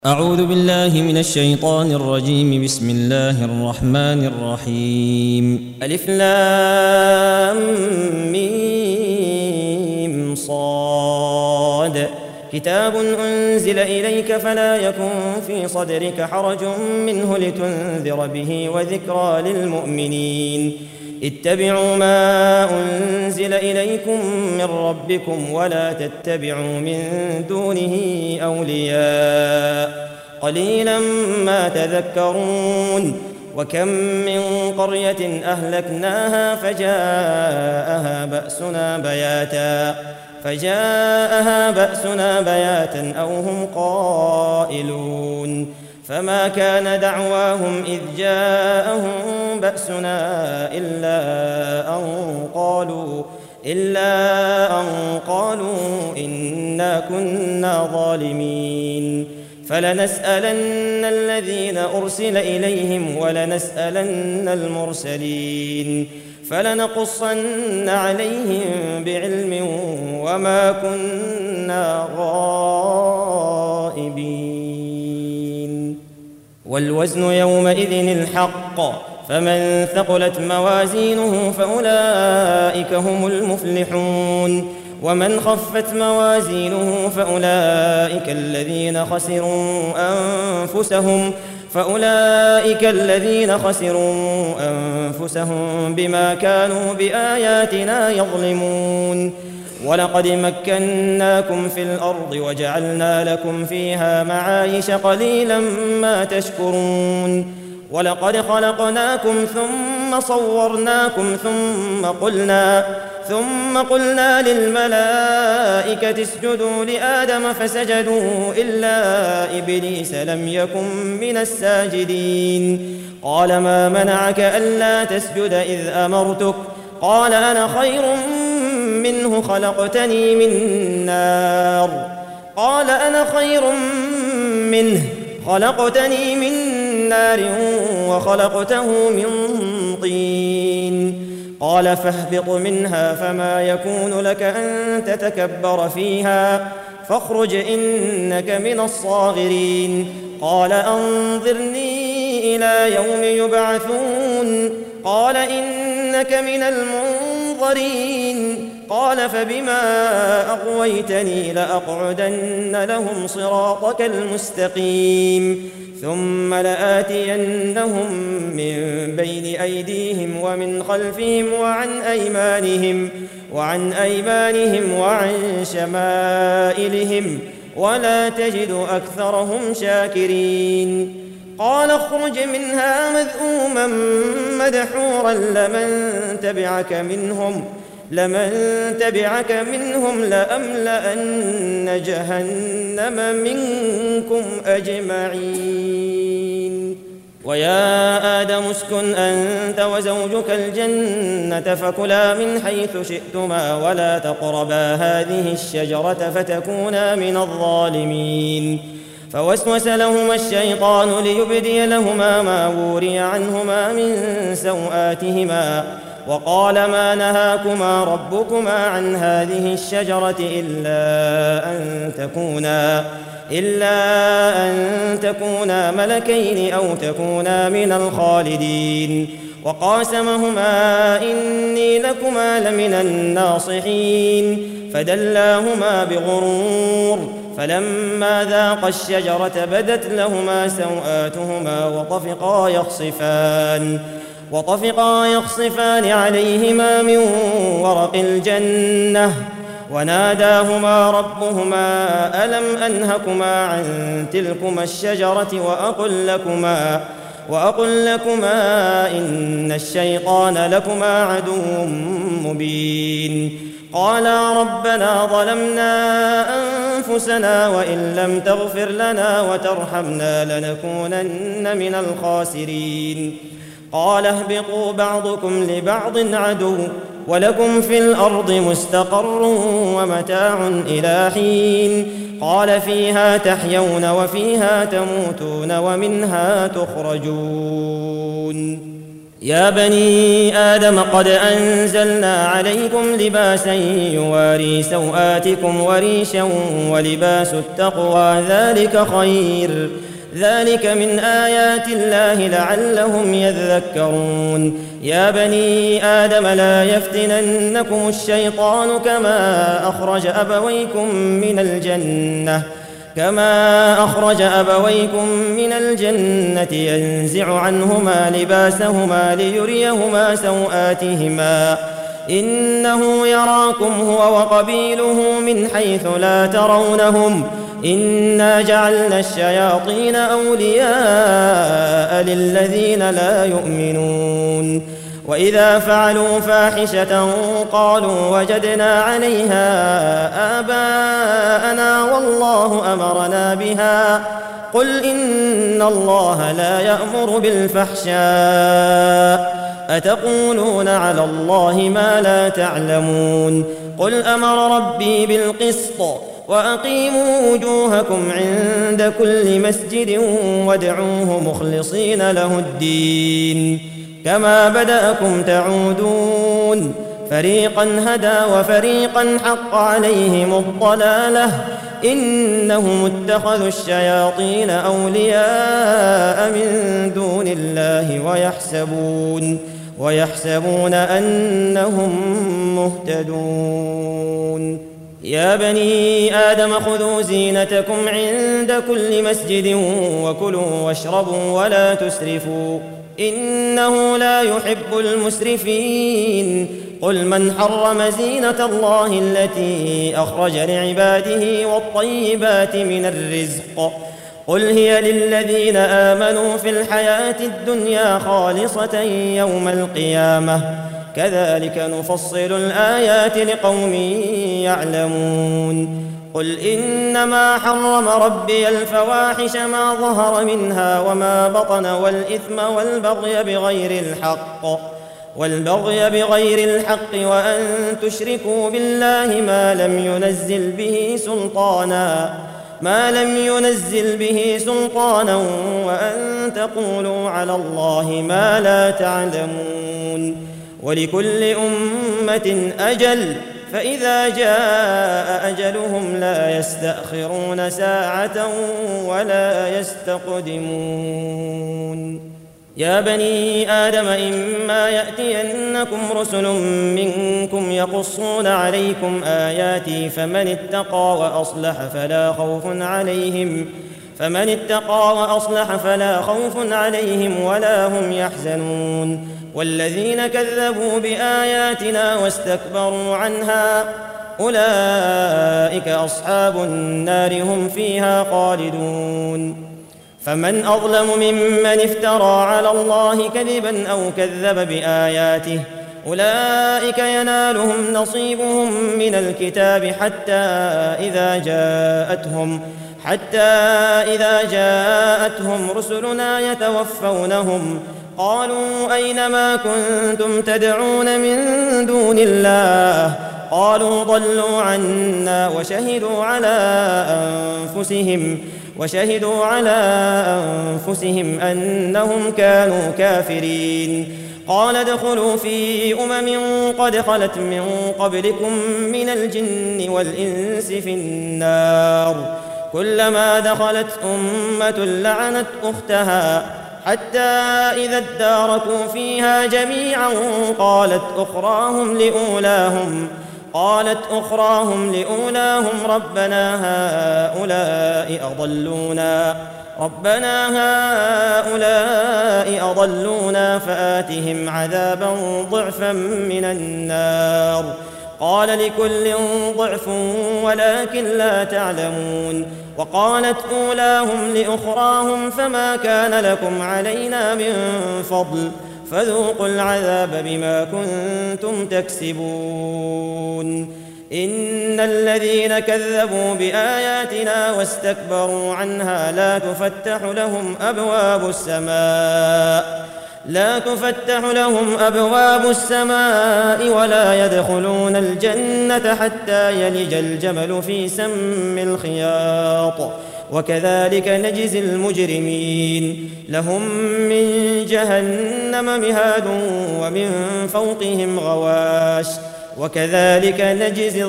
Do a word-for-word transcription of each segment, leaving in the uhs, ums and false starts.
أعوذ بالله من الشيطان الرجيم. بسم الله الرحمن الرحيم. ألف لام ميم صاد. كتاب أنزل إليك فلا يكن في صدرك حرج منه لتنذر به وذكرى للمؤمنين. اتبعوا ما أنزل إليكم من ربكم ولا تتبعوا من دونه أولياء قليلا ما تذكرون. وكم من قرية أهلكناها فجاءها بأسنا بياتا فجاءها بأسنا بياتا أو هم قائلون. فما كان دعواهم إذ جاءهم بأسنا إلا أن قالوا إلا أن قالوا إنا كنا ظالمين. فلنسألن الذين أرسل إليهم ولنسألن المرسلين فلنقصن عليهم بعلم وما كنا غائبين. والوزن يومئذ الحق فمن ثقلت موازينه فأولئك هم المفلحون ومن خفت موازينه فأولئك الذين خسروا أنفسهم فأولئك الذين خسروا أنفسهم بما كانوا بآياتنا يظلمون. ولقد مكناكم في الأرض وجعلنا لكم فيها معايش قليلا ما تشكرون. ولقد خلقناكم ثم صورناكم ثم قلنا ثم قلنا للملائكة اسجدوا لآدم فسجدوا إلا إبليس لم يكن من الساجدين. قال ما منعك ألا تسجد إذ أمرتك؟ قال أنا خير منه خلقتني من نار قال أنا خير منه خلقتني من نار وخلقته من طين. قال فاهبط منها فما يكون لك أن تتكبر فيها فاخرج إنك من الصاغرين. قال أنظرني إلى يوم يبعثون. قال إنك من المنظرين. قال فبما أغويتني لأقعدن لهم صراطك المستقيم ثم لآتينهم من بين أيديهم ومن خلفهم وعن أيمانهم وعن أيمانهم وعن شمائلهم ولا تجد أكثرهم شاكرين. قال اخرج منها مذءوما مدحورا لمن تبعك منهم لمن تبعك منهم لأملأن جهنم منكم أجمعين. ويا آدم اسكن أنت وزوجك الجنة فكلا من حيث شئتما ولا تقربا هذه الشجرة فتكونا من الظالمين. فوسوس لهما الشيطان ليبدي لهما ما وري عنهما من سوآتهما وقال ما نهاكما ربكما عن هذه الشجرة إلا أن تكونا إلا أن تكونا ملكين أو تكونا من الخالدين. وقاسمهما إني لكما لمن الناصحين فدلاهما بغرور فلما ذاقا الشجرة بدت لهما سوآتهما وطفقا يخصفان وطفقا يخصفان عليهما من ورق الجنة وناداهما ربهما ألم أنهكما عن تلكما الشجرة وأقل لكما وأقل لكما إن الشيطان لكما عدو مبين. قالا ربنا ظلمنا أنفسنا وإن لم تغفر لنا وترحمنا لنكونن من الخاسرين. قال اهبطوا بعضكم لبعض عدو ولكم في الأرض مستقر ومتاع إلى حين. قال فيها تحيون وفيها تموتون ومنها تخرجون. يا بني آدم قد أنزلنا عليكم لباسا يواري سوآتكم وريشا ولباس التقوى ذلك خير ذلك من آيات الله لعلهم يذكرون يا بني آدم لا يفتننكم الشيطان كما أخرج أبويكم من الجنة كما أخرج أبويكم من الجنة ينزع عنهما لباسهما ليريهما سوآتهما إنه يراكم هو وقبيله من حيث لا ترونهم إنا جعلنا الشياطين أولياء للذين لا يؤمنون وإذا فعلوا فاحشة قالوا وجدنا عليها آباءنا والله أمرنا بها قل إن الله لا يأمر بالفحشاء أتقولون على الله ما لا تعلمون قل أمر ربي بالقسط وأقيموا وجوهكم عند كل مسجد وادعوه مخلصين له الدين كما بدأكم تعودون فريقا هدى وفريقا حق عليهم الضلالة إنهم اتخذوا الشياطين أولياء من دون الله ويحسبون ويحسبون أنهم مهتدون يا بني آدم خذوا زينتكم عند كل مسجد وكلوا واشربوا ولا تسرفوا إنه لا يحب المسرفين قل من حرم زينة الله التي أخرج لعباده والطيبات من الرزق قل هي للذين آمنوا في الحياة الدنيا خالصة يوم القيامة كذلك نفصل الآيات لقوم يعلمون قل إنما حرم ربي الفواحش ما ظهر منها وما بطن والإثم والبغي بغير الحق والبغي بغير الحق وأن تشركوا بالله ما لم ينزل به سلطانا ما لم ينزل به سلطانا وأن تقولوا على الله ما لا تعلمون ولكل أمة أجل فإذا جاء أجلهم لا يستأخرون ساعة ولا يستقدمون يا بني آدم إما يأتينكم رسل منكم يقصون عليكم آياتي فمن اتقى وأصلح فلا خوف عليهم فمن اتقى وأصلح فلا خوف عليهم ولا هم يحزنون والذين كذبوا بآياتنا واستكبروا عنها أولئك أصحاب النار هم فيها خالدون فمن أظلم ممن افترى على الله كذبا أو كذب بآياته أولئك ينالهم نصيبهم من الكتاب حتى إذا جاءتهم حتى إذا جاءتهم رسلنا يتوفونهم قالوا أين ما كنتم تدعون من دون الله قالوا ضلوا عنا وشهدوا على أنفسهم وشهدوا على أنفسهم أنهم كانوا كافرين قال ادخلوا في أمم قد خلت من قبلكم من الجن والإنس في النار كلما دخلت أمة لعنت أختها حتى إذا اداركوا فيها جميعا قالت أخراهم لأولاهم قالت أخراهم لأولاهم ربنا هؤلاء أضلونا ربنا هؤلاء أضلونا فآتهم عذابا ضعفا من النار قال لكل ضعف ولكن لا تعلمون وقالت أولاهم لأخراهم فما كان لكم علينا من فضل فذوقوا العذاب بما كنتم تكسبون إن الذين كذبوا بآياتنا واستكبروا عنها لا تفتح لهم أبواب السماء لا تفتح لهم أبواب السماء ولا يدخلون الجنة حتى يلج الجمل في سم الخياط وكذلك نجزي المجرمين لهم من جهنم مهاد ومن فوقهم غواش وكذلك نجزي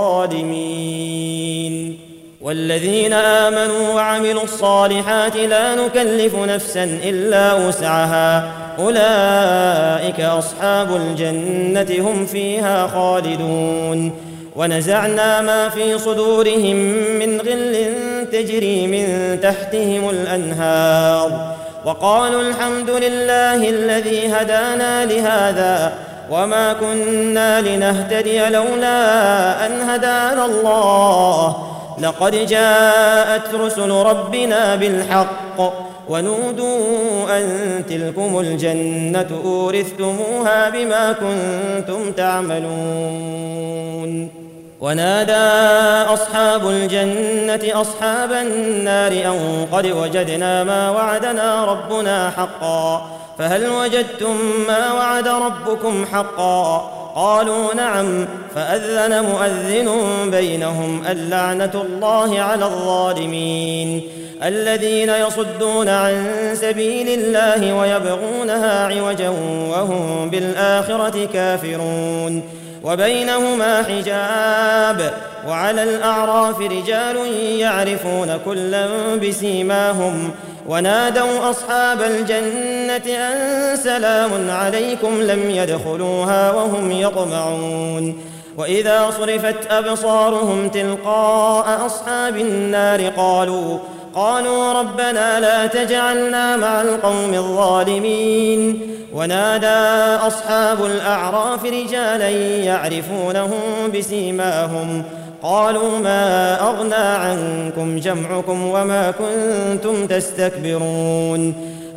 الظالمين والذين آمنوا وعملوا الصالحات لا نكلف نفسا إلا وسعها أولئك أصحاب الجنة هم فيها خالدون ونزعنا ما في صدورهم من غل تجري من تحتهم الأنهار وقالوا الحمد لله الذي هدانا لهذا وما كنا لنهتدي لولا أن هدانا الله لقد جاءت رسل ربنا بالحق ونودوا أن تلكم الجنة أورثتموها بما كنتم تعملون ونادى أصحاب الجنة أصحاب النار أن قد وجدنا ما وعدنا ربنا حقا فهل وجدتم ما وعد ربكم حقا قالوا نعم فأذن مؤذن بينهم اللعنة الله على الظالمين الذين يصدون عن سبيل الله ويبغونها عوجا وهم بالآخرة كافرون وبينهما حجاب وعلى الأعراف رجال يعرفون كلا بسيماهم ونادوا أصحاب الجنة أن سلام عليكم لم يدخلوها وهم يطمعون وإذا صرفت أبصارهم تلقاء أصحاب النار قالوا قالوا ربنا لا تجعلنا مع القوم الظالمين ونادى أصحاب الأعراف رجالا يعرفونهم بسيماهم قالوا ما أغنى عنكم جمعكم وما كنتم تستكبرون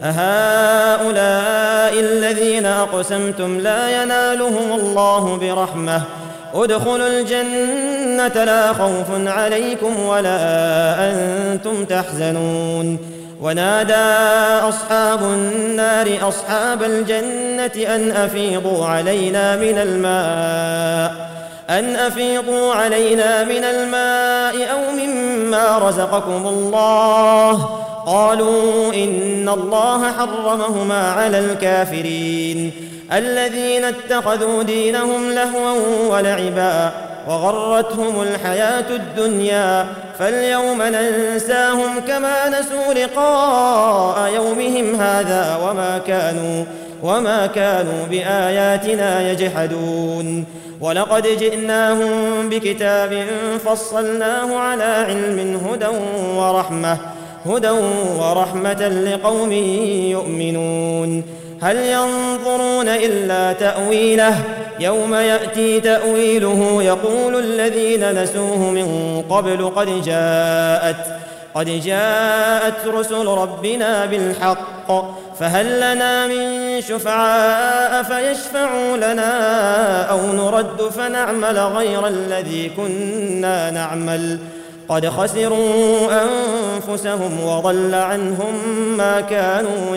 أهؤلاء الذين أقسمتم لا ينالهم الله برحمة ادخلوا الجنة لا خوف عليكم ولا أنتم تحزنون ونادى أصحاب النار أصحاب الجنة أن أفيضوا علينا من الماء أن أفيضوا علينا من الماء أو مما رزقكم الله قالوا إن الله حرمهما على الكافرين الذين اتخذوا دينهم لهوا ولعبا وغرتهم الحياة الدنيا فاليوم ننساهم كما نسوا لقاء يومهم هذا وما كانوا وما كانوا بآياتنا يجحدون ولقد جئناهم بكتاب فصلناه على علم هدى ورحمة هدى ورحمة لقوم يؤمنون هل ينظرون إلا تأويله يوم يأتي تأويله يقول الذين نسوه من قبل قد جاءت قد جاءت رسل ربنا بالحق فهل لنا من شفعاء فيشفعوا لنا أو نرد فنعمل غير الذي كنا نعمل قد خسروا أنفسهم وضل عنهم ما كانوا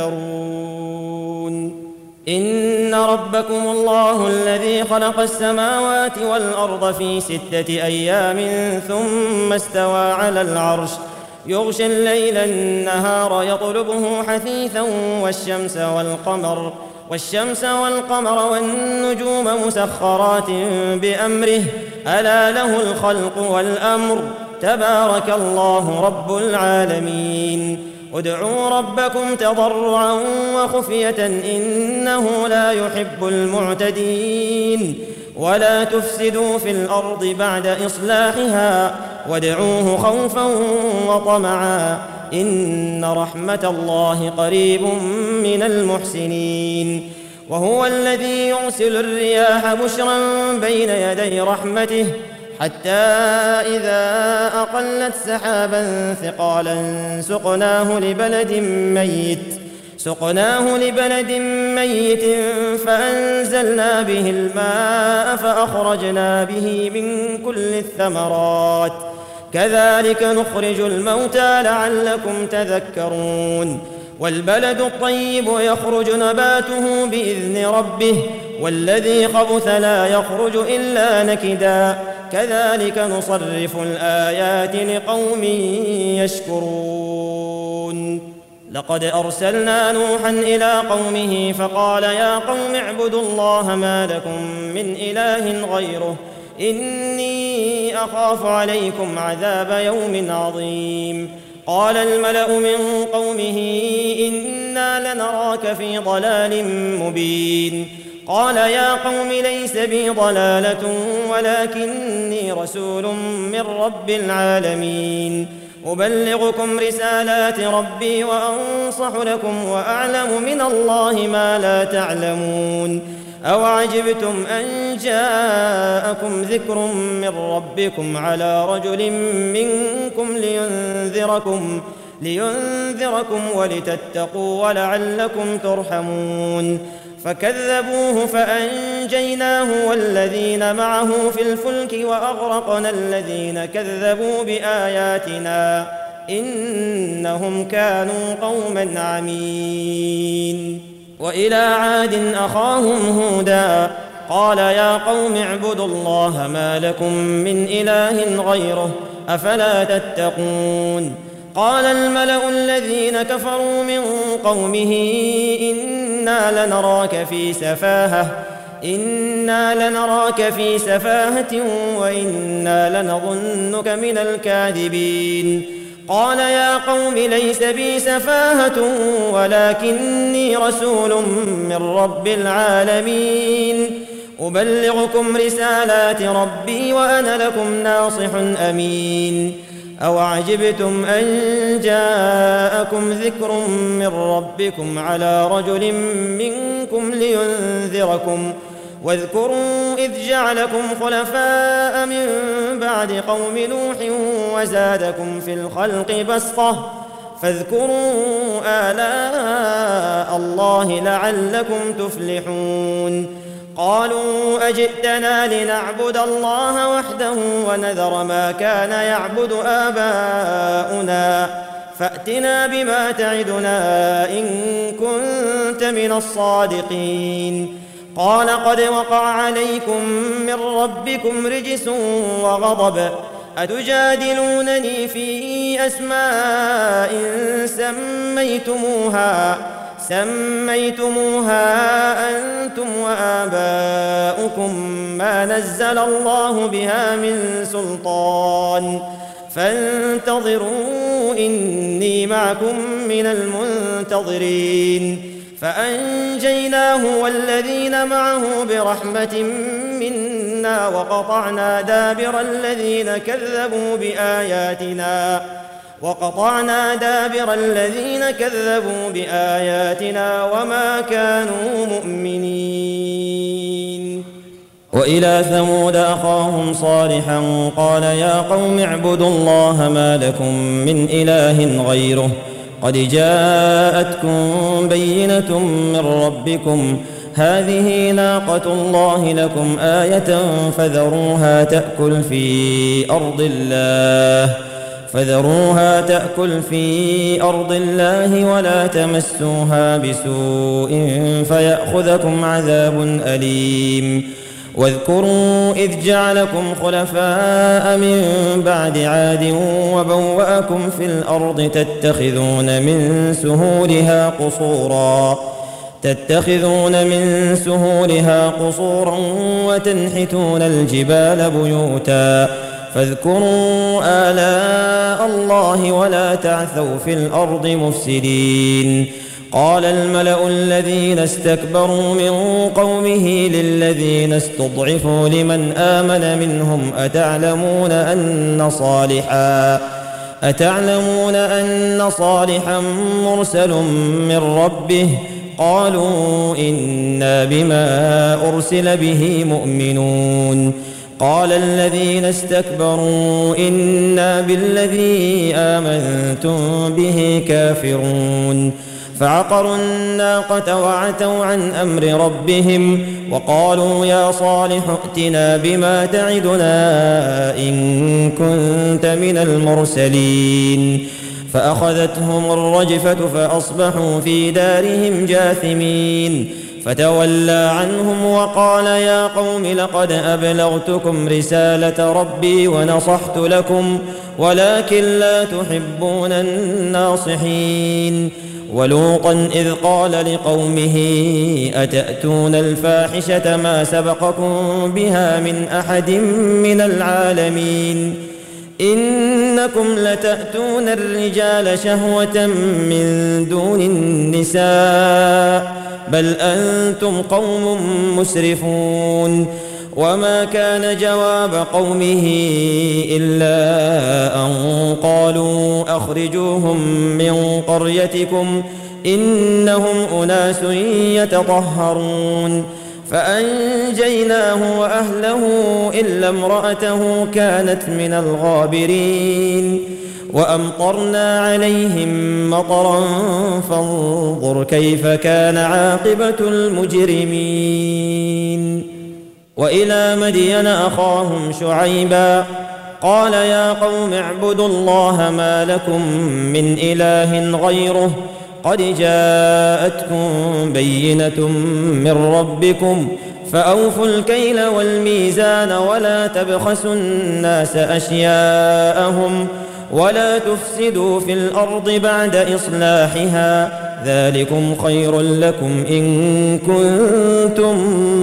يفترون إن ربكم الله الذي خلق السماوات والأرض في ستة أيام ثم استوى على العرش يغشي الليل النهار يطلبه حثيثا والشمس والقمر والشمس والقمر والنجوم مسخرات بأمره ألا له الخلق والأمر تبارك الله رب العالمين ادعوا ربكم تضرعا وخفية إنه لا يحب المعتدين ولا تفسدوا في الأرض بعد إصلاحها وادعوه خوفا وطمعا إن رحمة الله قريب من المحسنين وهو الذي يرسل الرياح بشرا بين يدي رحمته حتى إذا أقلت سحابا ثقالا سقناه لبلد ميت سقناه لبلد ميت فأنزلنا به الماء فأخرجنا به من كل الثمرات كذلك نخرج الموتى لعلكم تذكرون والبلد الطيب يخرج نباته بإذن ربه والذي خبث لا يخرج إلا نكدا كذلك نصرف الآيات لقوم يشكرون. لقد أرسلنا نوحا إلى قومه فقال يا قوم اعبدوا الله ما لكم من إله غيره إني أخاف عليكم عذاب يوم عظيم. قال الملأ من قومه إنا لنراك في ضلال مبين. قال يا قوم ليس بي ضلالة ولكني رسول من رب العالمين أبلغكم رسالات ربي وأنصح لكم وأعلم من الله ما لا تعلمون. أوعجبتم أن جاءكم ذكر من ربكم على رجل منكم لينذركم لينذركم ولتتقوا ولعلكم ترحمون. فكذبوه فأنجيناه والذين معه في الفلك وأغرقنا الذين كذبوا بآياتنا إنهم كانوا قوما عمين. وإلى عاد أخاهم هودا قال يا قوم اعبدوا الله ما لكم من إله غيره أفلا تتقون. قال الملأ الذين كفروا من قومه إنا لنراك في سفاهة إنا لنراك في سفاهة وإنا لنظنك من الكاذبين. قال يا قوم ليس بي سفاهة ولكني رسول من رب العالمين أبلغكم رسالات ربي وأنا لكم ناصح أمين. أوعجبتم أن جاءكم ذكر من ربكم على رجل منكم لينذركم واذكروا إذ جعلكم خلفاء من بعد قوم نوح وزادكم في الخلق بسطة فاذكروا آلاء الله لعلكم تفلحون. قالوا أجئتنا لنعبد الله وحده ونذر ما كان يعبد آباؤنا فأتنا بما تعدنا إن كنت من الصادقين. قال قد وقع عليكم من ربكم رجس وغضب أتجادلونني في أسماء سميتموها سميتموها أنتم وآباؤكم ما نزل الله بها من سلطان فانتظروا إني معكم من المنتظرين. فأنجيناه والذين معه برحمة منا وقطعنا دابر الذين كذبوا بآياتنا وقطعنا دابر الذين كذبوا بآياتنا وما كانوا مؤمنين. وإلى ثمود أخاهم صالحا قال يا قوم اعبدوا الله ما لكم من إله غيره قد جاءتكم بينة من ربكم هذه ناقة الله لكم آية فذروها تأكل في أرض الله فذروها تأكل في أرض الله ولا تمسوها بسوء فيأخذكم عذاب أليم. واذكروا إذ جعلكم خلفاء من بعد عاد وبوأكم في الأرض تتخذون من سهولها قصورا تتخذون من سهولها قصورا وتنحتون الجبال بيوتا فاذكروا آلاء الله ولا تعثوا في الأرض مفسدين. قال الملأ الذين استكبروا من قومه للذين استضعفوا لمن آمن منهم أتعلمون أن صالحا أتعلمون أن صالحا مرسل من ربه قالوا إنا بما أرسل به مؤمنون. قال الذين استكبروا إنا بالذي آمنتم به كافرون. فعقروا الناقة وعتوا عن أمر ربهم وقالوا يا صالح ائتنا بما تعدنا إن كنت من المرسلين. فأخذتهم الرجفة فأصبحوا في دارهم جاثمين. فتولى عنهم وقال يا قوم لقد أبلغتكم رسالة ربي ونصحت لكم ولكن لا تحبون الناصحين. ولوطا إذ قال لقومه أتأتون الفاحشة ما سبقكم بها من أحد من العالمين إنكم لتأتون الرجال شهوة من دون النساء بل أنتم قوم مسرفون. وما كان جواب قومه إلا أن قالوا أخرجوهم من قريتكم إنهم أناس يتطهرون. فأنجيناه وأهله إلا امرأته كانت من الغابرين. وأمطرنا عليهم مطرا فانظر كيف كان عاقبة المجرمين. وإلى مدين أخاهم شعيبا قال يا قوم اعبدوا الله ما لكم من إله غيره قد جاءتكم بينة من ربكم فأوفوا الكيل والميزان ولا تبخسوا الناس أشياءهم ولا تفسدوا في الأرض بعد إصلاحها ذلكم خير لكم إن كنتم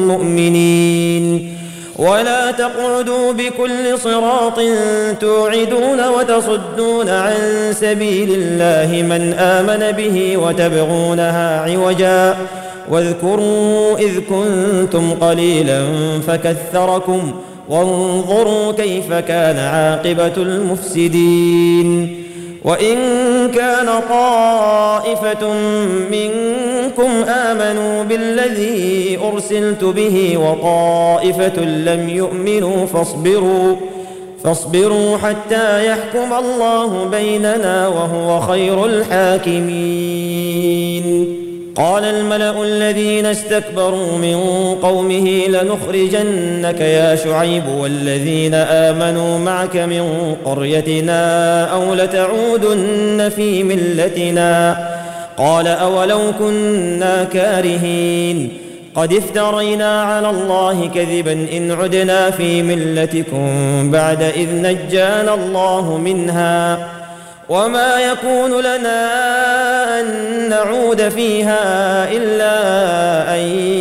مؤمنين. ولا تقعدوا بكل صراط توعدون وتصدون عن سبيل الله من آمن به وتبغونها عوجا واذكروا إذ كنتم قليلا فكثركم وانظروا كيف كان عاقبة المفسدين. وإن كان طائفة منكم آمنوا بالذي أرسلت به وطائفة لم يؤمنوا فاصبروا فاصبروا حتى يحكم الله بيننا وهو خير الحاكمين. قال الملأ الذين استكبروا من قومه لنخرجنك يا شعيب والذين آمنوا معك من قريتنا أو لتعودن في ملتنا قال أولو كنا كارهين قد افترينا على الله كذبا إن عدنا في ملتكم بعد إذ نجانا الله منها وما يكون لنا أن نعود فيها إلا أن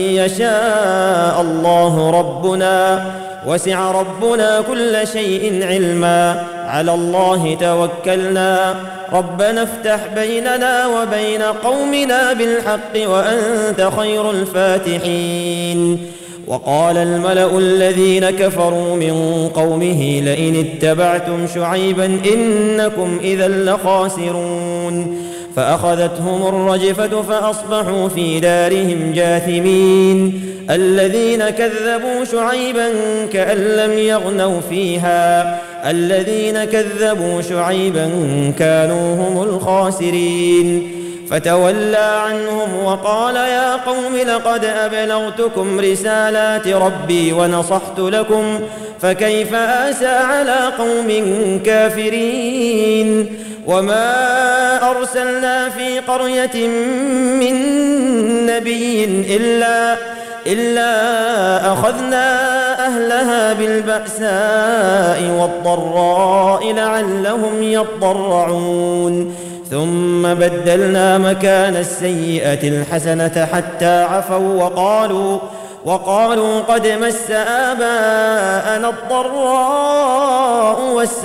يشاء الله ربنا وسع ربنا كل شيء علما على الله توكلنا ربنا افتح بيننا وبين قومنا بالحق وأنت خير الفاتحين. وقال الملأ الذين كفروا من قومه لئن اتبعتم شعيبا إنكم إذا لخاسرون. فأخذتهم الرجفة فأصبحوا في دارهم جاثمين. الذين كذبوا شعيبا كأن لم يغنوا فيها الذين كذبوا شعيبا كانوا هم الخاسرين. فتولى عنهم وقال يا قوم لقد أبلغتكم رسالات ربي ونصحت لكم فكيف آسى على قوم كافرين. وما أرسلنا في قرية من نبي إلا إلا أخذنا أهلها بالبأساء والضراء لعلهم يضرعون ثم بدلنا مكان السيئة الحسنة حتى عفوا وقالوا وقالوا قد مس آباءنا الضراء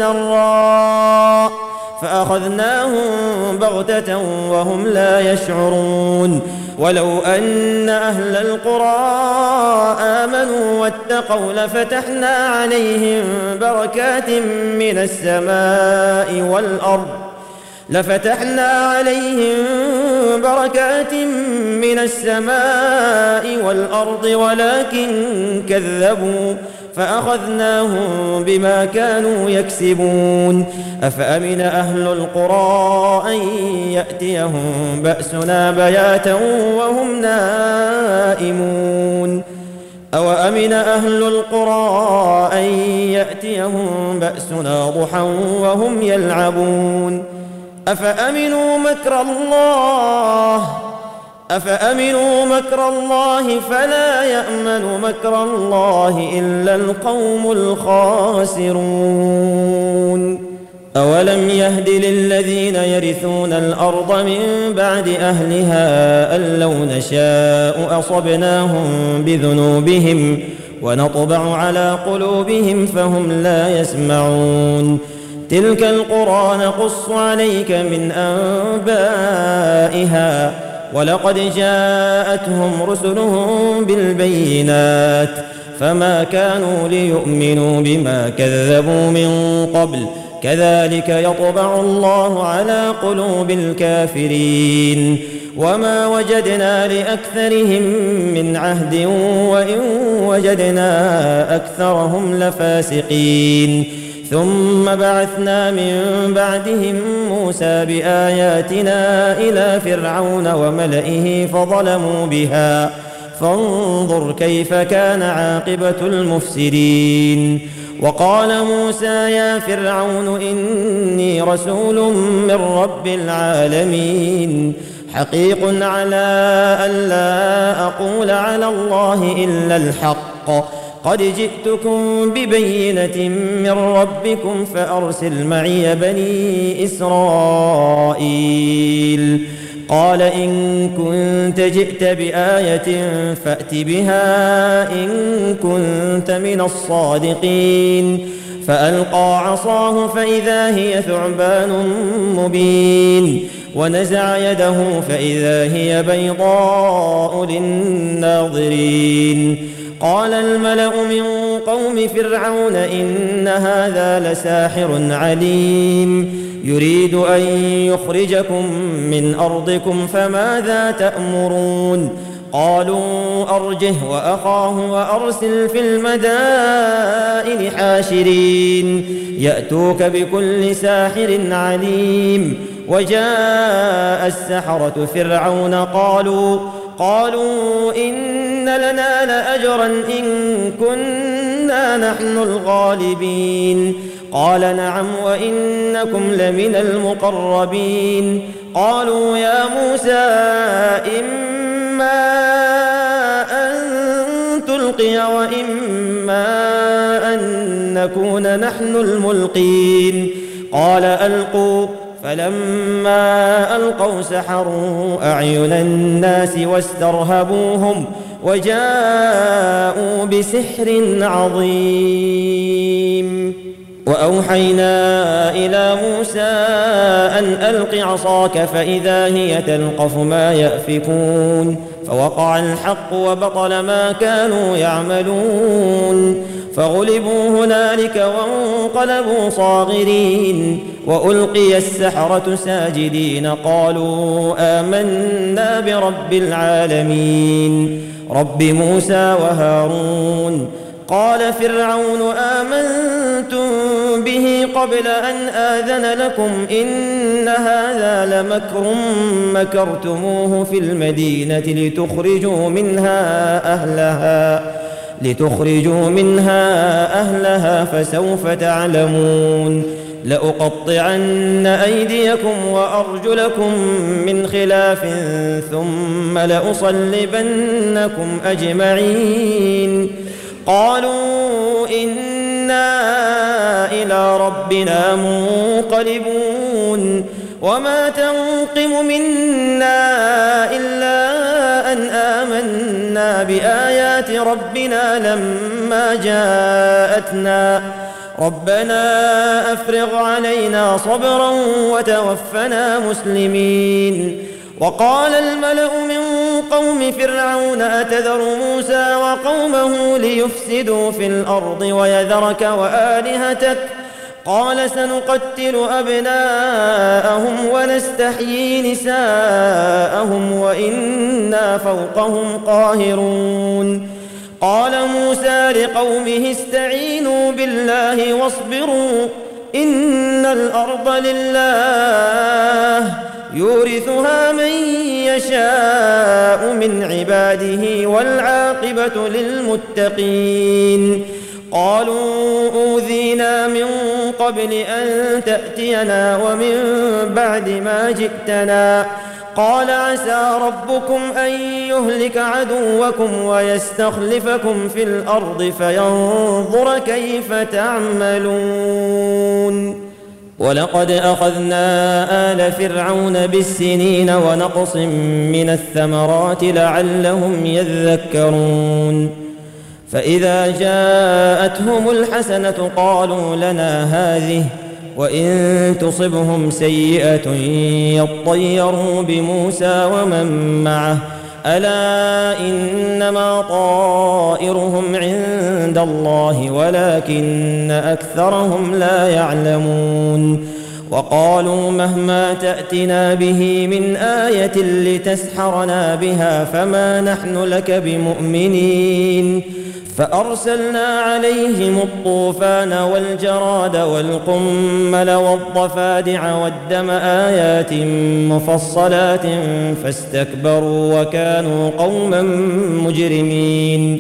والسراء فأخذناهم بغتة وهم لا يشعرون. ولو أن أهل القرى آمنوا واتقوا لفتحنا عليهم بركات من السماء والأرض لفتحنا عليهم بركات من السماء والأرض ولكن كذبوا فأخذناهم بما كانوا يكسبون. أفأمن أهل القرى أن يأتيهم بأسنا بياتا وهم نائمون أو أمن أهل القرى أن يأتيهم بأسنا ضحى وهم يلعبون. أفأمنوا مكر الله أفأمنوا مكر الله فلا يأمن مكر الله إلا القوم الخاسرون. أولم يهد للذين يرثون الأرض من بعد أهلها أن لو نشاء أصبناهم بذنوبهم ونطبع على قلوبهم فهم لا يسمعون. تلك القرى نقص عليك من أنبائها ولقد جاءتهم رسلهم بالبينات فما كانوا ليؤمنوا بما كذبوا من قبل كذلك يطبع الله على قلوب الكافرين. وما وجدنا لأكثرهم من عهد وإن وجدنا أكثرهم لفاسقين. ثم بعثنا من بعدهم موسى بآياتنا إلى فرعون وملئه فظلموا بها فانظر كيف كان عاقبة المفسدين. وقال موسى يا فرعون إني رسول من رب العالمين حقيق على أن لا أقول على الله إلا الحق قد جئتكم ببينة من ربكم فأرسل معي بني إسرائيل. قال إن كنت جئت بآية فأت بها إن كنت من الصادقين. فألقى عصاه فإذا هي ثعبان مبين ونزع يده فإذا هي بيضاء للناظرين. قال الملأ من قوم فرعون إن هذا لساحر عليم يريد أن يخرجكم من أرضكم فماذا تأمرون؟ قالوا أرجه وأخاه وأرسل في المدائن حاشرين يأتوك بكل ساحر عليم. وجاء السحرة فرعون قالوا قالوا إن لنا لأجرا إن كنا نحن الغالبين. قال نعم وإنكم لمن المقربين. قالوا يا موسى إما أن تلقي وإما أن نكون نحن الملقين. قال ألقوا فلما ألقوا سحروا أعين الناس واسترهبوهم وجاءوا بسحر عظيم. وأوحينا إلى موسى أن ألق عصاك فإذا هي تلقف ما يأفكون فوقع الحق وبطل ما كانوا يعملون فغلبوا هنالك وانقلبوا صاغرين. وألقي السحرة ساجدين قالوا آمنا برب العالمين رب موسى وهارون. قال فرعون آمنتم به قبل أن آذن لكم إن هذا لمكر مكرتموه في المدينة لتخرجوا منها أهلها لتخرجوا منها أهلها فسوف تعلمون. لأقطعن أيديكم وأرجلكم من خلاف ثم لأصلبنكم أجمعين. قالوا إنا إلى ربنا منقلبون وما تنقم منا إلا أن آمنا بآيات ربنا لما جاءتنا ربنا أفرغ علينا صبرا وتوفنا مسلمين. وقال الملأ من قوم فرعون أتذر موسى وقومه ليفسدوا في الأرض ويذرك وآلهتك قال سنقتل أبناءهم ونستحيي نساءهم وإنا فوقهم قاهرون. قال موسى لقومه استعينوا بالله واصبروا إن الأرض لله يورثها من يشاء من عباده والعاقبة للمتقين. قالوا أوذينا من قبل أن تأتينا ومن بعد ما جئتنا قال عسى ربكم أن يهلك عدوكم ويستخلفكم في الأرض فينظر كيف تعملون ولقد أخذنا آل فرعون بالسنين ونقص من الثمرات لعلهم يذكرون فإذا جاءتهم الحسنة قالوا لنا هذه وإن تصبهم سيئة يطيروا بموسى ومن معه ألا إنما طائرهم عند الله ولكن أكثرهم لا يعلمون وقالوا مهما تأتنا به من آية لتسحرنا بها فما نحن لك بمؤمنين فأرسلنا عليهم الطوفان والجراد والقمل والضفادع والدم آيات مفصلات فاستكبروا وكانوا قوما مجرمين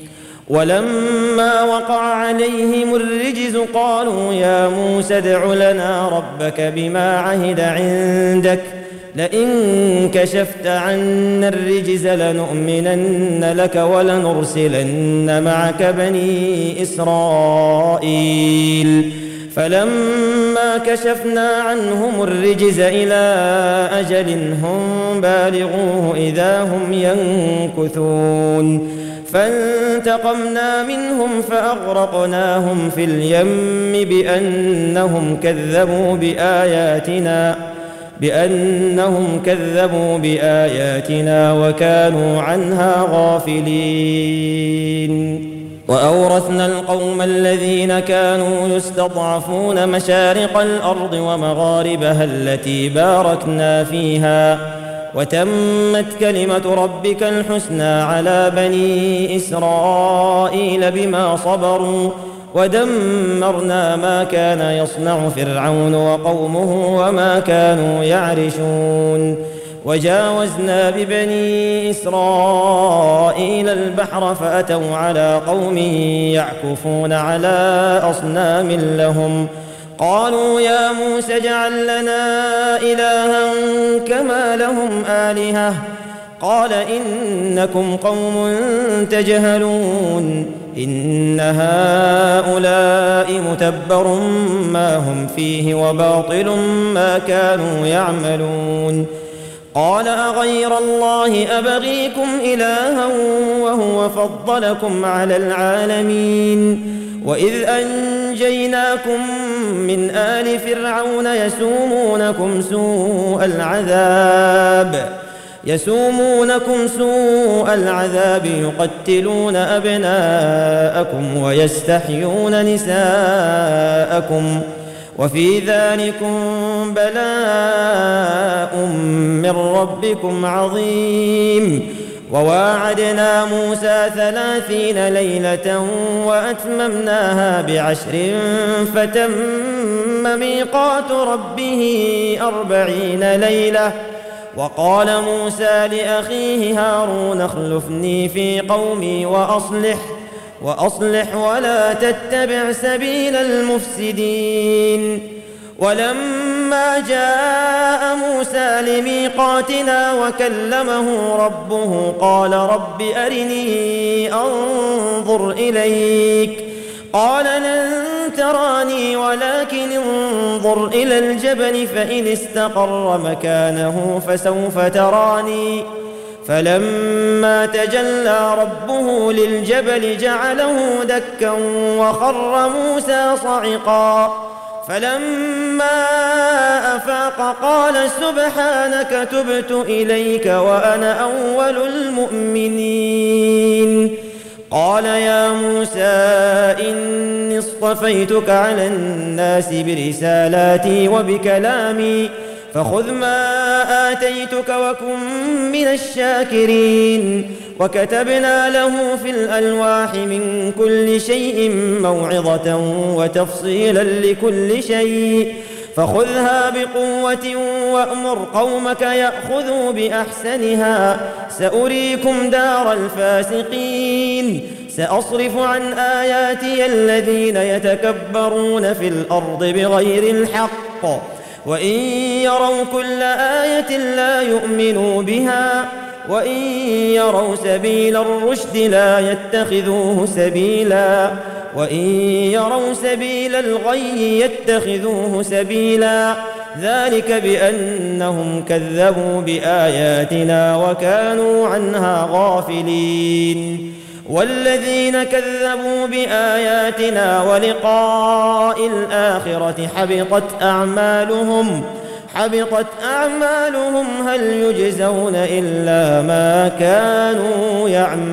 ولما وقع عليهم الرجز قالوا يا موسى ادع لنا ربك بما عهد عندك لئن كشفت عنا الرجز لنؤمنن لك ولنرسلن معك بني إسرائيل فلما كشفنا عنهم الرجز إلى أجل هم بالغوه إذا هم ينكثون فانتقمنا منهم فأغرقناهم في اليم بأنهم كذبوا بآياتنا بأنهم كذبوا بآياتنا وكانوا عنها غافلين وأورثنا القوم الذين كانوا يستضعفون مشارق الأرض ومغاربها التي باركنا فيها وتمت كلمة ربك الحسنى على بني إسرائيل بما صبروا ودمرنا ما كان يصنع فرعون وقومه وما كانوا يعرشون وجاوزنا ببني إسرائيل البحر فأتوا على قوم يعكفون على أصنام لهم قالوا يا موسى اجعل لنا إلها كما لهم آلهة قال إنكم قوم تجهلون إن هؤلاء متبر ما هم فيه وباطل ما كانوا يعملون قال أغير الله أبغيكم إلها وهو فضلكم على العالمين وإذ أنجيناكم من آل فرعون يسومونكم سوء العذاب يسومونكم سوء العذاب يقتلون أبناءكم ويستحيون نساءكم وفي ذلكم بلاء من ربكم عظيم وواعدنا موسى ثلاثين ليلة وأتممناها بعشر فتم ميقات ربه أربعين ليلة وقال موسى لأخيه هارون اخلفني في قومي وأصلح وأصلح ولا تتبع سبيل المفسدين ولما جاء موسى لميقاتنا وكلمه ربه قال رب أرني أنظر إليك قال لن تراني ولكن انظر إلى الجبل فإن استقر مكانه فسوف تراني فلما تجلى ربه للجبل جعله دكا وخر موسى صعقا فلما أفاق قال سبحانك تبت إليك وأنا أول المؤمنين قال يا موسى إني اصطفيتك على الناس برسالاتي وبكلامي فخذ ما آتيتك وكن من الشاكرين وكتبنا له في الألواح من كل شيء موعظة وتفصيلا لكل شيء فخذها بقوة وأمر قومك يأخذوا بأحسنها سأريكم دار الفاسقين سأصرف عن آياتي الذين يتكبرون في الأرض بغير الحق وإن يروا كل آية لا يؤمنوا بها وإن يروا سبيل الرشد لا يتخذوه سبيلا وإن يروا سبيل الغي يتخذوه سبيلا ذلك بأنهم كذبوا بآياتنا وكانوا عنها غافلين والذين كذبوا بآياتنا ولقاء الآخرة حبطت أعمالهم حبطت أعمالهم هل يجزون إلا ما كانوا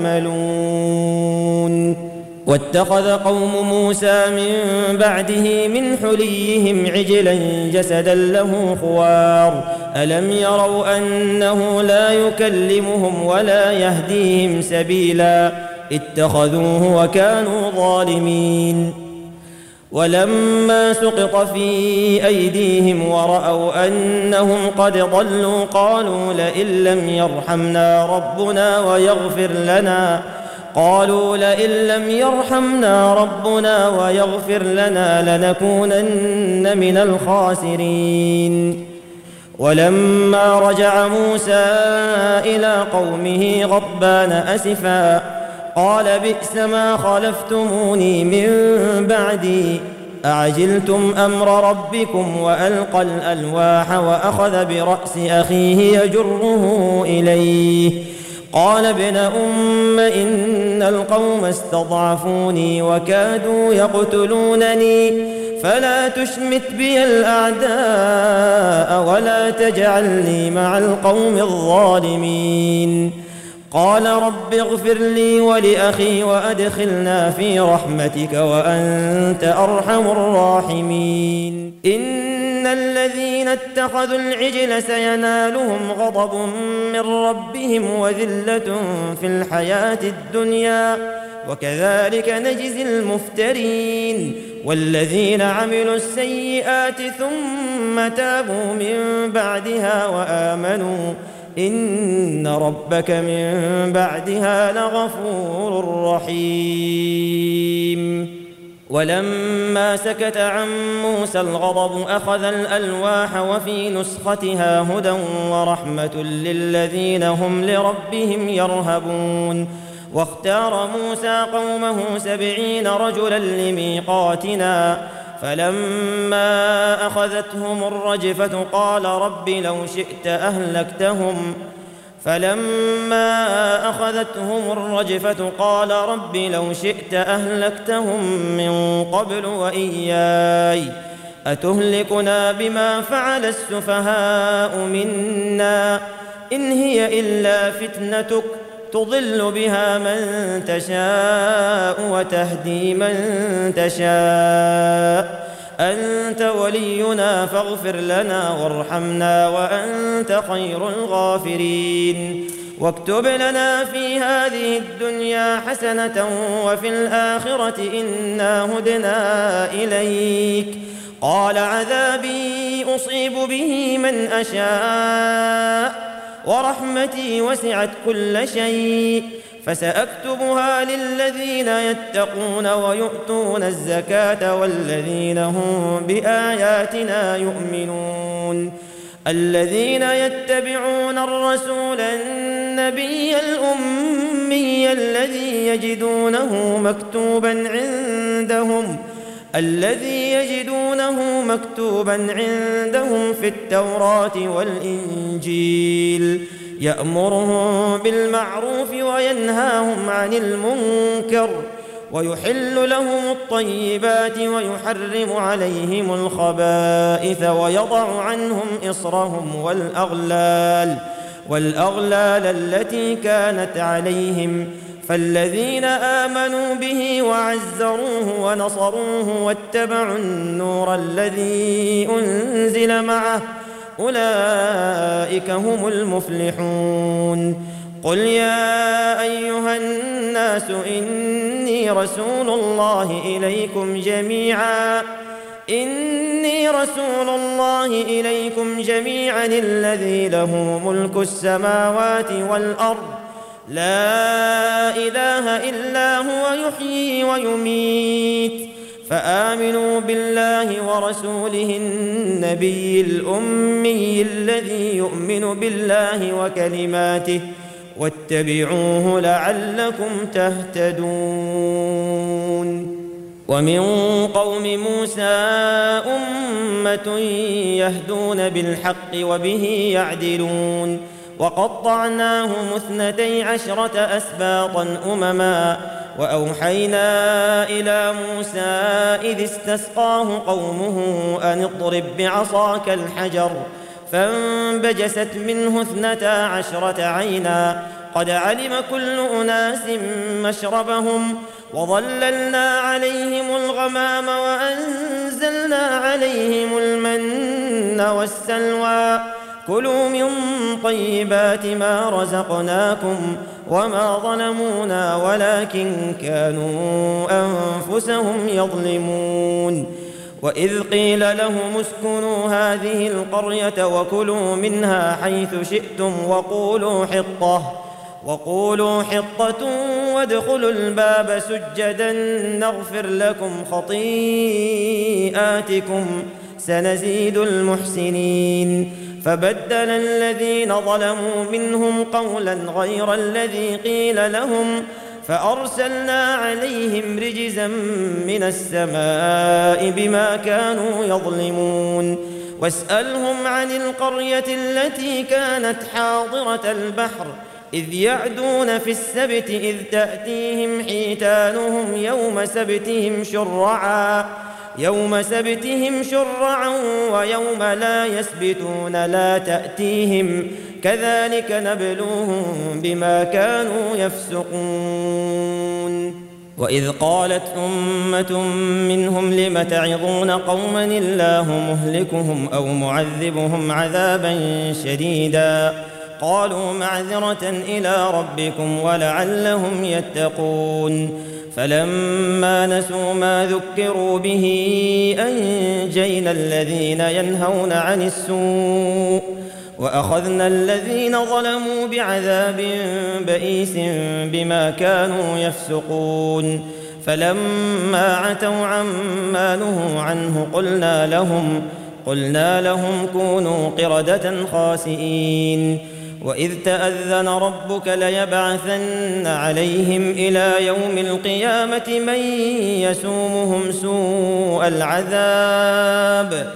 يعملون واتخذ قوم موسى من بعده من حليهم عجلا جسدا له خوار ألم يروا أنه لا يكلمهم ولا يهديهم سبيلا اتخذوه وكانوا ظالمين ولما سقط في أيديهم ورأوا أنهم قد ضلوا قالوا لئن لم يرحمنا ربنا ويغفر لنا قالوا لئن لم يرحمنا ربنا ويغفر لنا لنكونن من الخاسرين ولما رجع موسى إلى قومه غضبان أسفا قال بئس ما خلفتموني من بعدي أعجلتم أمر ربكم وألقى الألواح وأخذ برأس أخيه يجره إليه قال ابن أم إن القوم استضعفوني وكادوا يقتلونني فلا تشمت بي الأعداء ولا تجعلني مع القوم الظالمين قال رب اغفر لي ولأخي وأدخلنا في رحمتك وأنت أرحم الراحمين إن الذين اتخذوا العجل سينالهم غضب من ربهم وذلة في الحياة الدنيا وكذلك نجزي المفترين والذين عملوا السيئات ثم تابوا من بعدها وآمنوا إن ربك من بعدها لغفور رحيم ولما سكت عن موسى الغضب أخذ الألواح وفي نسختها هدى ورحمة للذين هم لربهم يرهبون واختار موسى قومه سبعين رجلا لميقاتنا فلما أخذتهم الرجفة قال رب لو شئت أهلكتهم فلما أخذتهم الرجفة قال رب لو شئت أهلكتهم من قبل وإياي أتهلكنا بما فعل السفهاء منا إن هي إلا فتنتك تضل بها من تشاء وتهدي من تشاء أنت ولينا فاغفر لنا وارحمنا وأنت خير الغافرين واكتب لنا في هذه الدنيا حسنة وفي الآخرة إنا هدنا إليك قال عذابي أصيب به من أشاء ورحمتي وسعت كل شيء فسأكتبها للذين يتقون ويؤتون الزكاة والذين هم بآياتنا يؤمنون الذين يتبعون الرسول النبي الأمي الذي يجدونه مكتوبا عندهم الذي يجدونه مكتوبا عندهم في التوراة والإنجيل يأمرهم بالمعروف وينهاهم عن المنكر ويحل لهم الطيبات ويحرم عليهم الخبائث ويضع عنهم إصرهم والأغلال والأغلال التي كانت عليهم فالذين آمنوا به وعزروه ونصروه واتبعوا النور الذي أنزل معه أولئك هم المفلحون قل يا أيها الناس إني رسول الله إليكم جميعا إني رسول الله إليكم جميعا الذي له ملك السماوات والأرض لا إله إلا هو يحيي ويميت فآمنوا بالله ورسوله النبي الأمي الذي يؤمن بالله وكلماته واتبعوه لعلكم تهتدون. ومن قوم موسى أمة يهدون بالحق وبه يعدلون وقطعناهم اثنتي عشرة أسباطا أمما وأوحينا إلى موسى إذ استسقاه قومه أن اضرب بعصاك الحجر فانبجست منه اثنتا عشرة عينا قد علم كل أناس مشربهم وظللنا عليهم الغمام وأنزلنا عليهم المن والسلوى كلوا من طيبات ما رزقناكم وما ظلمونا ولكن كانوا أنفسهم يظلمون. وإذ قيل لهم اسكنوا هذه القرية وكلوا منها حيث شئتم وقولوا حطة وقولوا حطة وادخلوا الباب سجدا نغفر لكم خطيئاتكم سنزيد المحسنين. فبدل الذين ظلموا منهم قولا غير الذي قيل لهم فأرسلنا عليهم رجزا من السماء بما كانوا يظلمون. واسألهم عن القرية التي كانت حاضرة البحر إذ يعدون في السبت إذ تأتيهم حيتانهم يوم سبتهم شرعا يوم سبتهم شرعا ويوم لا يسبتون لا تأتيهم كذلك نبلوهم بما كانوا يفسقون. وإذ قالت أمة منهم لم تعظون قوما الله مهلكهم أو معذبهم عذابا شديدا قالوا معذرة إلى ربكم ولعلهم يتقون. فلما نسوا ما ذكروا به أنجينا الذين ينهون عن السوء وأخذنا الذين ظلموا بعذاب بئيس بما كانوا يفسقون. فلما عتوا عما نهوا عنه قلنا لهم قلنا لهم كونوا قردة خاسئين. وإذ تأذن ربك ليبعثن عليهم إلى يوم القيامة من يسومهم سوء العذاب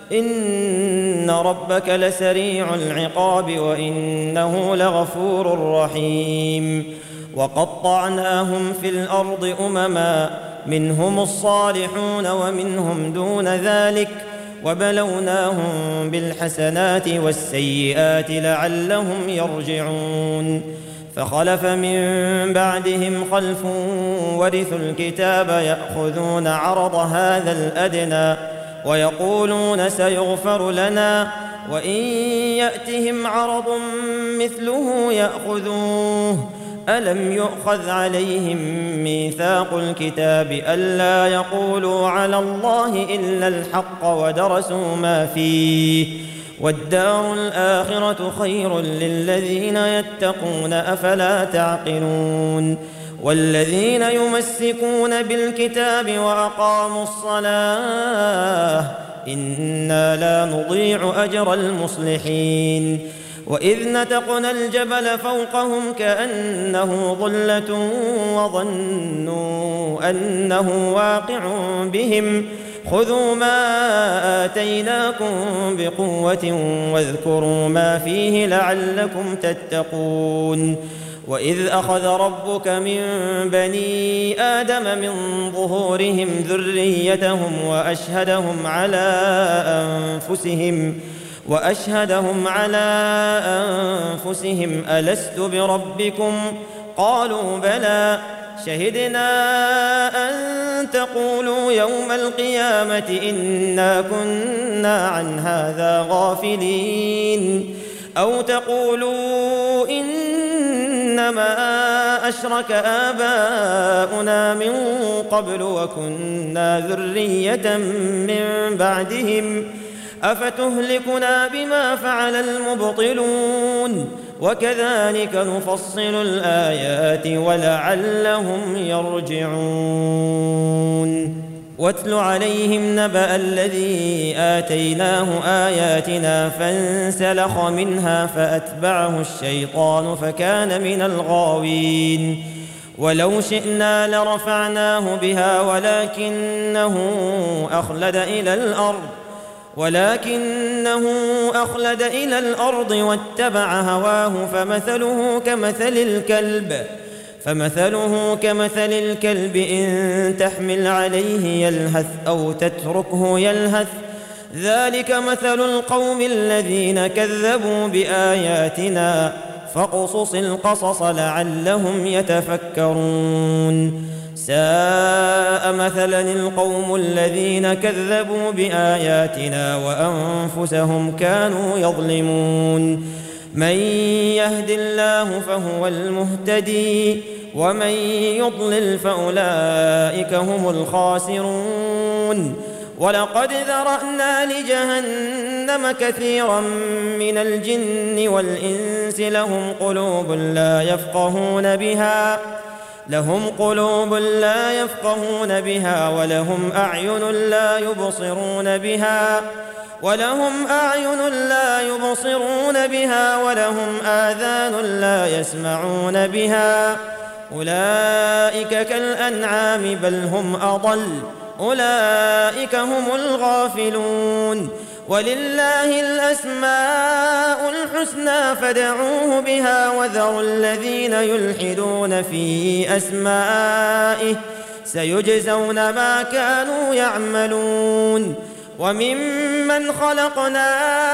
إن ربك لسريع العقاب وإنه لغفور رحيم. وقطعناهم في الأرض أمما منهم الصالحون ومنهم دون ذلك وبلوناهم بالحسنات والسيئات لعلهم يرجعون. فخلف من بعدهم خلف ورثوا الكتاب يأخذون عرض هذا الأدنى ويقولون سيغفر لنا وإن يأتهم عرض مثله يأخذوه ألم يؤخذ عليهم ميثاق الكتاب ألا يقولوا على الله إلا الحق ودرسوا ما فيه والدار الآخرة خير للذين يتقون أفلا تعقلون. والذين يمسكون بالكتاب وأقاموا الصلاة إنا لا نضيع أجر المصلحين. وإذ نتقنا الجبل فوقهم كأنه ظلة وظنوا أنه واقع بهم خذوا ما آتيناكم بقوة واذكروا ما فيه لعلكم تتقون. وإذ أخذ ربك من بني آدم من ظهورهم ذريتهم وأشهدهم على أنفسهم وأشهدهم على أنفسهم ألست بربكم قالوا بلى شهدنا أن تقولوا يوم القيامة إنا كنا عن هذا غافلين أو تقولوا إنما أشرك آباؤنا من قبل وكنا ذرية من بعدهم أفتهلكنا بما فعل المبطلون وكذلك نفصل الآيات ولعلهم يرجعون. واتل عليهم نبأ الذي آتيناه آياتنا فانسلخ منها فأتبعه الشيطان فكان من الغاوين ولو شئنا لرفعناه بها ولكنه أخلد إلى الأرض ولكنه أخلد إلى الأرض واتبع هواه فمثله كمثل الكلب فمثله كمثل الكلب إن تحمل عليه يلهث أو تتركه يلهث ذلك مثل القوم الذين كذبوا بآياتنا فاقصص القصص لعلهم يتفكرون ساء مثلا القوم الذين كذبوا بآياتنا وأنفسهم كانوا يظلمون من يهد الله فهو المهتدي ومن يضلل فأولئك هم الخاسرون ولقد ذرأنا لجهنم كثيرا من الجن والإنس لهم قلوب لا يفقهون بها لهم قلوب لا يفقهون بها ولهم أعين لا يبصرون بها ولهم أعين لا يبصرون بها ولهم آذان لا يسمعون بها أولئك كالأنعام بل هم أضل أولئك هم الغافلون ولله الأسماء الحسنى فادعوه بها وذروا الذين يلحدون في أسمائه سيجزون ما كانوا يعملون وممن خلقنا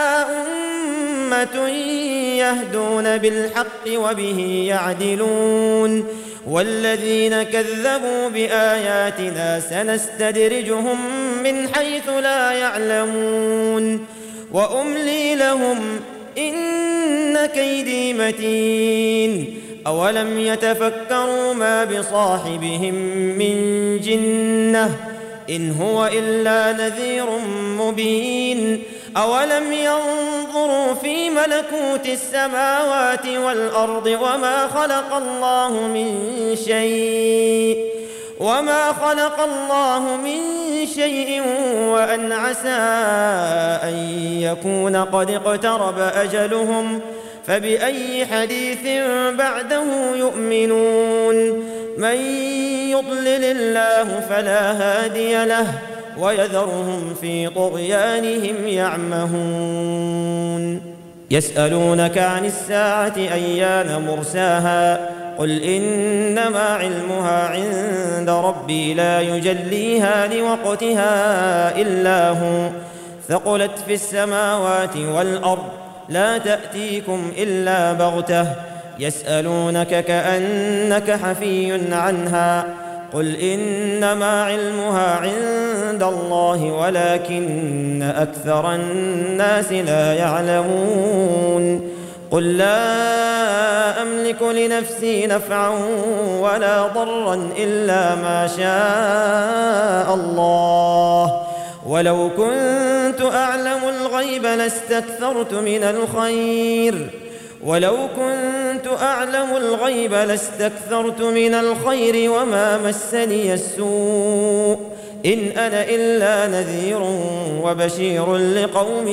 أمة يهدون بالحق وبه يعدلون والذين كذبوا بآياتنا سنستدرجهم من حيث لا يعلمون وأملي لهم إن كيدي متين أولم يتفكروا ما بصاحبهم من جنة إن هو إلا نذير مبين أولم ينظروا في ملكوت السماوات والأرض وما خلق الله من شيء وما خلق الله من شيء وأن عسى أن يكون قد اقترب أجلهم فبأي حديث بعده يؤمنون من يضلل الله فلا هادي له ويذرهم في طغيانهم يعمهون يسألونك عن الساعة أيان مرساها قل إنما علمها عند ربي لا يجليها لوقتها إلا هو ثقلت في السماوات والأرض لا تأتيكم إلا بغتة يسألونك كأنك حفي عنها قل إنما علمها عند الله ولكن أكثر الناس لا يعلمون قل لا أملك لنفسي نفعا ولا ضرا إلا ما شاء الله ولو كنت أعلم الغيب لاستكثرت من الخير ولو كنت أعلم الغيب لاستكثرت من الخير وما مسني السوء إن أنا إلا نذير وبشير لقوم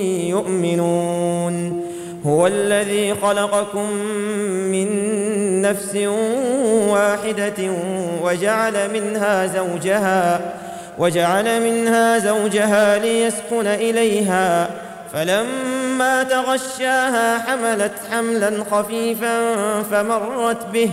يؤمنون هو الذي خلقكم من نفس واحدة وجعل منها زوجها وجعل منها زوجها ليسكن إليها فلما تغشاها حملت حملا خفيفا فمرت به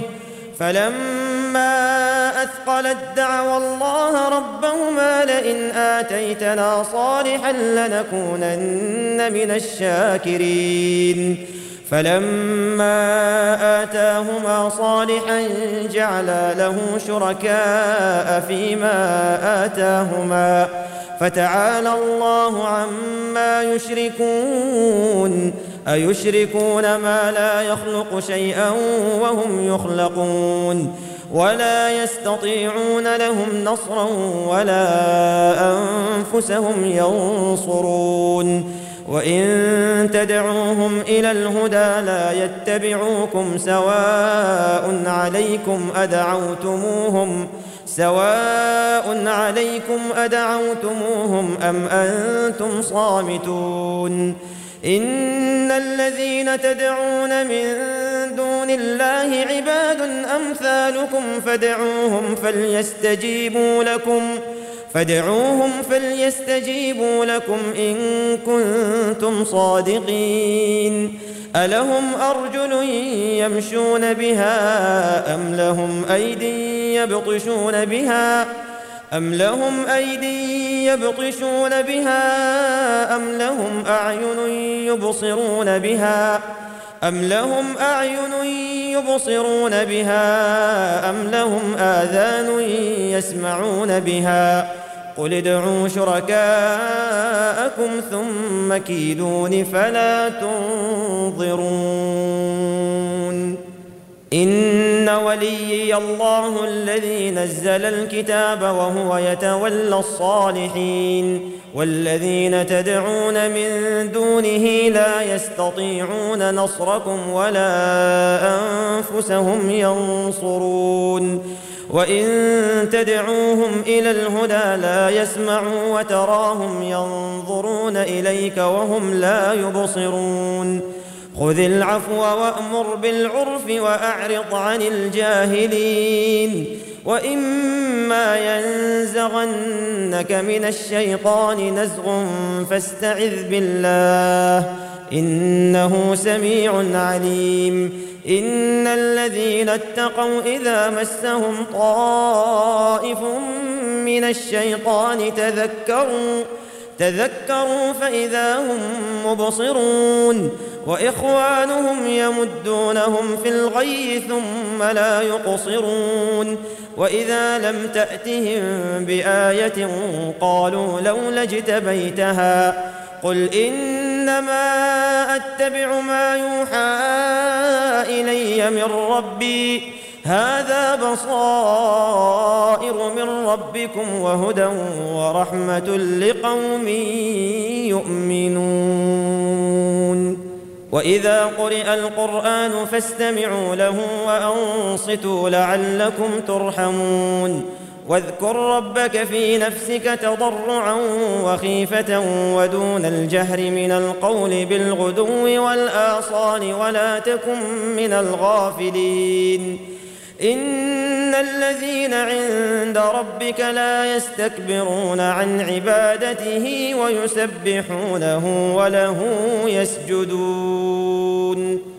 فلما أثقلت دعوا الله ربهما لئن آتيتنا صالحا لنكونن من الشاكرين فلما آتاهما صالحا جعلا له شركاء فيما آتاهما فتعالى الله عما يشركون أيشركون ما لا يخلق شيئا وهم يخلقون ولا يستطيعون لهم نصرا ولا أنفسهم ينصرون وإن تدعوهم إلى الهدى لا يتبعوكم سواء عليكم أدعوتموهم سواء عليكم أدعوتموهم أم أنتم صامتون إن الذين تدعون من دون الله عباد أمثالكم فادعوهم فليستجيبوا لكم فادعوهم فليستجيبوا لكم إن كنتم صادقين ألهم أرجل يمشون بها أم لهم أيدي يبطشون بها أم لهم أيدي يبطشون بها أم لهم أعين يبصرون بها أم لهم أعين يبصرون بها أم لهم آذان يسمعون بها قل ادعوا شركاءكم ثم كيدون فلا تنظرون إن وليي الله الذي نزل الكتاب وهو يتولى الصالحين والذين تدعون من دونه لا يستطيعون نصركم ولا أنفسهم ينصرون وإن تدعوهم إلى الهدى لا يسمعوا وتراهم ينظرون إليك وهم لا يبصرون خذ العفو وأمر بالعرف وأعرض عن الجاهلين وإما ينزغنك من الشيطان نزغ فاستعذ بالله إنه سميع عليم إن الذين اتقوا إذا مسهم طائف من الشيطان تذكروا تذكروا فإذا هم مبصرون وإخوانهم يمدونهم في الغي ثم لا يقصرون وإذا لم تأتهم بآية قالوا لولا اجتبيتها قل إنما أتبع ما يوحى إلي من ربي هذا بصائر من ربكم وهدى ورحمة لقوم يؤمنون وإذا قرئ القرآن فاستمعوا له وأنصتوا لعلكم ترحمون واذكر ربك في نفسك تضرعا وخيفة ودون الجهر من القول بالغدو والآصال ولا تكن من الغافلين إن الذين عند ربك لا يستكبرون عن عبادته ويسبحونه وله يسجدون